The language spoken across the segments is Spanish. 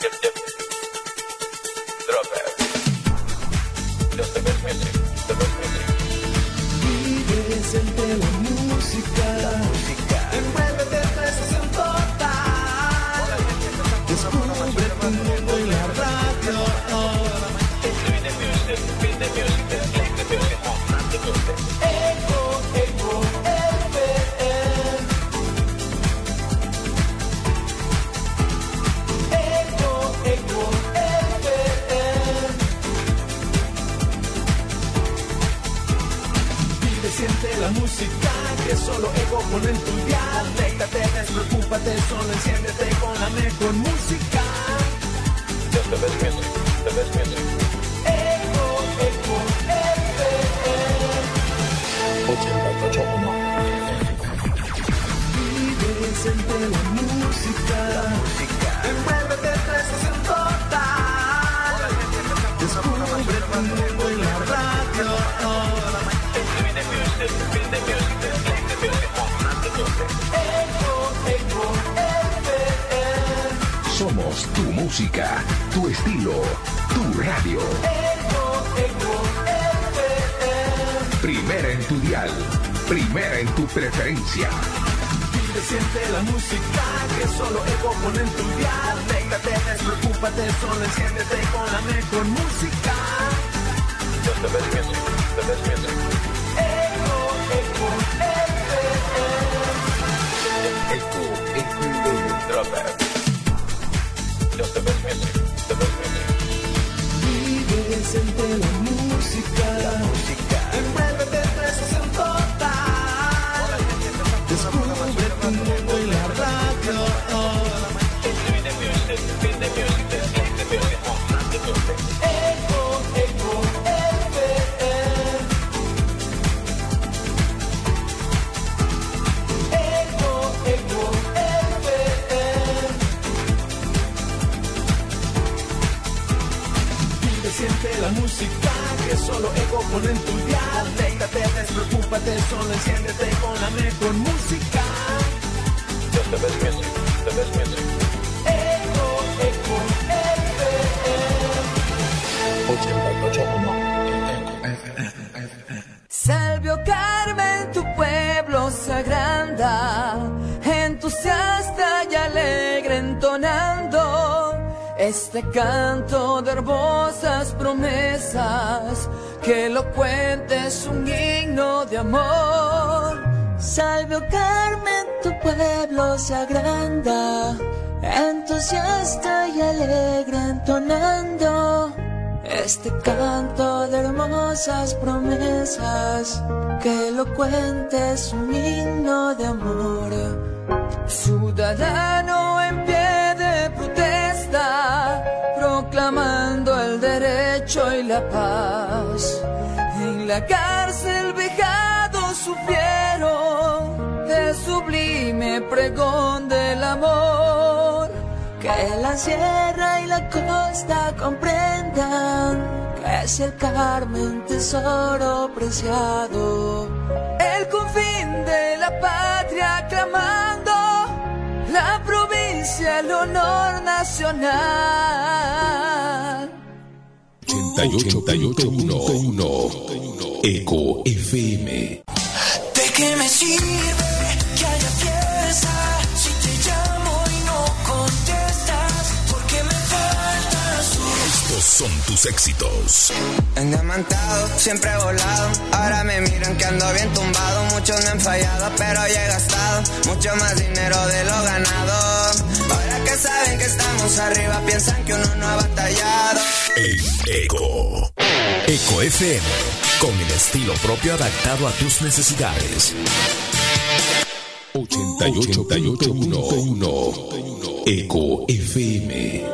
Somos tu música, tu estilo, tu radio. Primera en tu dial, primera en tu preferencia. Vive, siente la música que solo Ego pone en tu dial. Déjate, despreocúpate, solo enciéndete con la mejor música. Just the best music, the best music. Ego, Ego, Drop it. Just the best music, the best music. Vive, siente la música. Envuélvete en tu estación total. Descubre tu mundo y la radio. Ego, Ego, siente la música que solo Ego pone en tu dial. Déjate, despreocúpate, solo enciéndete con la mejor música. Just the best music, the best music. Ego, Ego, 88.1. Salvio Carmen, tu pueblo se agranda, entusiasta y alegre entonando este canto de hermosas promesas, que elocuente es un himno de amor. Salvio Carmen, tu pueblo se agranda, entusiasta y alegre entonando este canto de hermosas promesas, que elocuente es un himno de amor. Ciudadano en pie de protesta, proclamando el derecho y la paz. En la cárcel vejados sufrieron el sublime pregón del amor. Que la sierra y la costa comprendan que es el Carmen tesoro preciado. El confín de la patria clamando, la provincia, el honor nacional. 88.1 Eco FM. ¿De qué me sirve que haya fiesta si te llamo y no contestas? Porque me faltas tú. Estos son tus éxitos. Endiamantado, siempre volado. Ahora me miran que ando bien tumbado. Muchos me han fallado, pero ya he gastado mucho más dinero de lo ganado. Ahora que saben que estamos arriba, piensan que uno no ha batallado. Eco FM, con el estilo propio adaptado a tus necesidades. 88.1 Eco FM.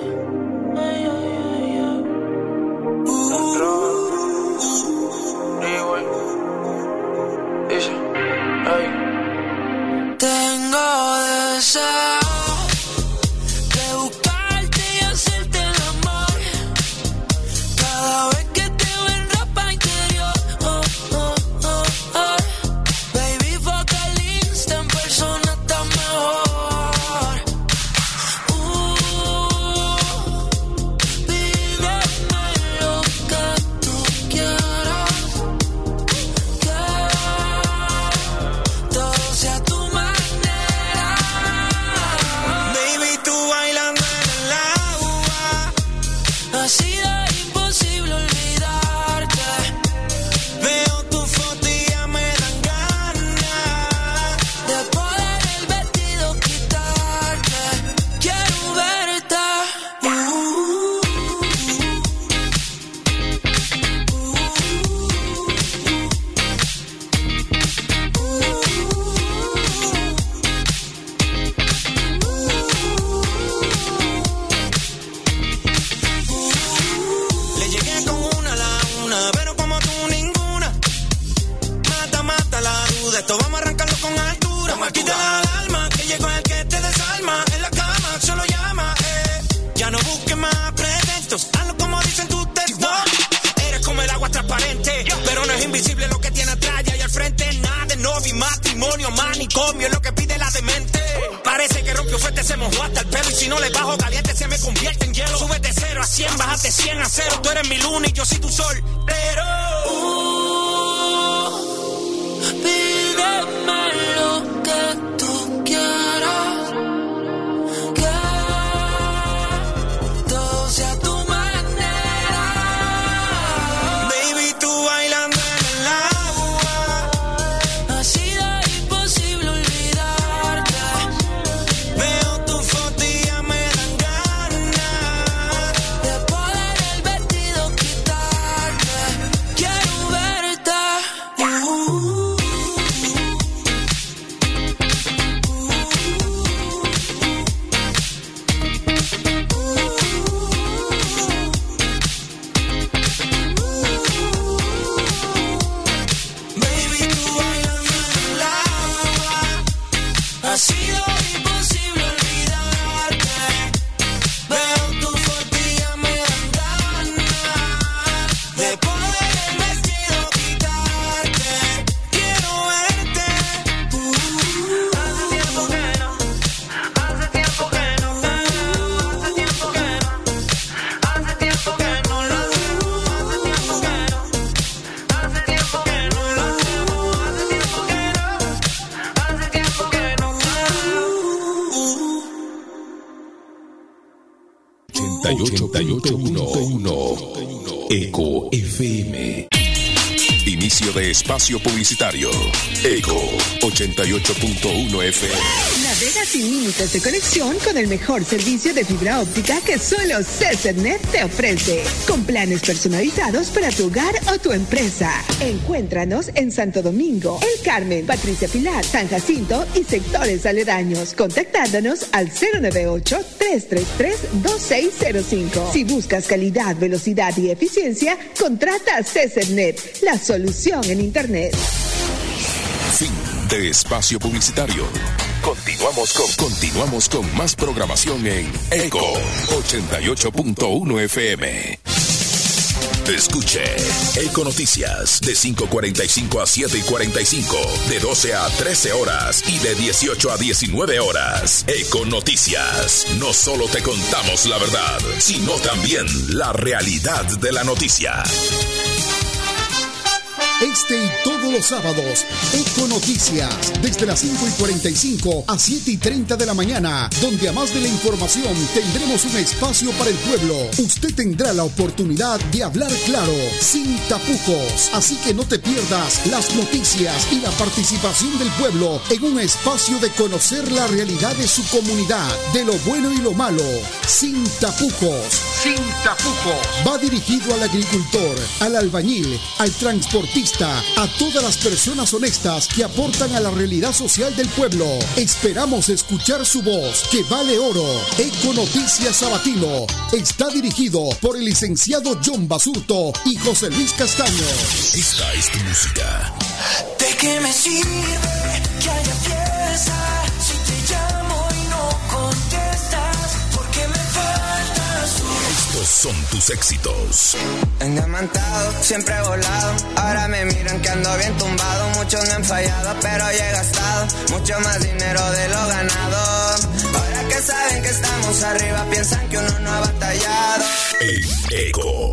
Tengo deseo de buscarte y hacerte el amor. Cada vez que te veo en ropa interior, baby, focalista, en persona está mejor. celo. Y si no le bajo caliente se me convierte en hielo. Súbete 0 a 100, bájate 100 a 0. Tú eres mi luna y yo soy tu sol. Pero pídeme lo que tú quieras, que todo sea a tu manera. Baby, tú bailando en el agua, Ha sido imposible olvidarte. veo tu foto y ya me dan ganas De poder el vestido quitarte. Quiero verte. Baby, tú bailando en el agua, Ha sido imposible olvidarte. veo tu foto y ya me dan ganas De poder el vestido quitarte. quiero verte. Hace tiempo que no, hace tiempo que no, hace tiempo que no, hace tiempo que no lo hacemos, hace tiempo que no, hace tiempo que no lo hacemos, hace tiempo que no, hace tiempo que no. 88.1 Eco FM. Inicio de espacio publicitario. Eco 88.1 FM. Navega sin límites de conexión con el mejor servicio de fibra óptica que solo CCNet te ofrece. Con planes personalizados para tu hogar o tu empresa. Encuéntranos en Santo Domingo, El Carmen, Patricia Pilar, San Jacinto y sectores aledaños. Contactándonos al 098-333-2605. Si buscas calidad, velocidad y eficiencia, contrata CCNet, la solución en Internet. Fin de espacio publicitario. Continuamos con más programación en Eco 88.1 FM. Escuche Eco Noticias de 5:45 a 7:45, de 12 a 13 horas y de 18 a 19 horas. Eco Noticias. No solo te contamos la verdad, sino también la realidad de la noticia. Este y todos los sábados, Eco Noticias, desde las 5:45 a 7:30 de la mañana, donde además de la información tendremos un espacio para el pueblo. Usted tendrá la oportunidad de hablar claro, sin tapujos. Así que no te pierdas las noticias y la participación del pueblo en un espacio de conocer la realidad de su comunidad, de lo bueno y lo malo, sin tapujos. Sin tapujos. Va dirigido al agricultor, al albañil, al transportista, a todas las personas honestas que aportan a la realidad social del pueblo. Esperamos escuchar su voz, que vale oro. Eco Noticias Sabatino está dirigido por el licenciado John Basurto y José Luis Castaño. Esta es tu música. ¿De qué me sirve que haya fiesta si te llamo y no contestas? Porque me faltas tú. Estos son tus éxitos. Endiamantado, siempre volado. Ahora me miran que ando bien tumbado. Muchos me han fallado, pero yo he gastado mucho más dinero de lo ganado. Ahora que saben que estamos arriba, piensan que uno no ha batallado. En Eco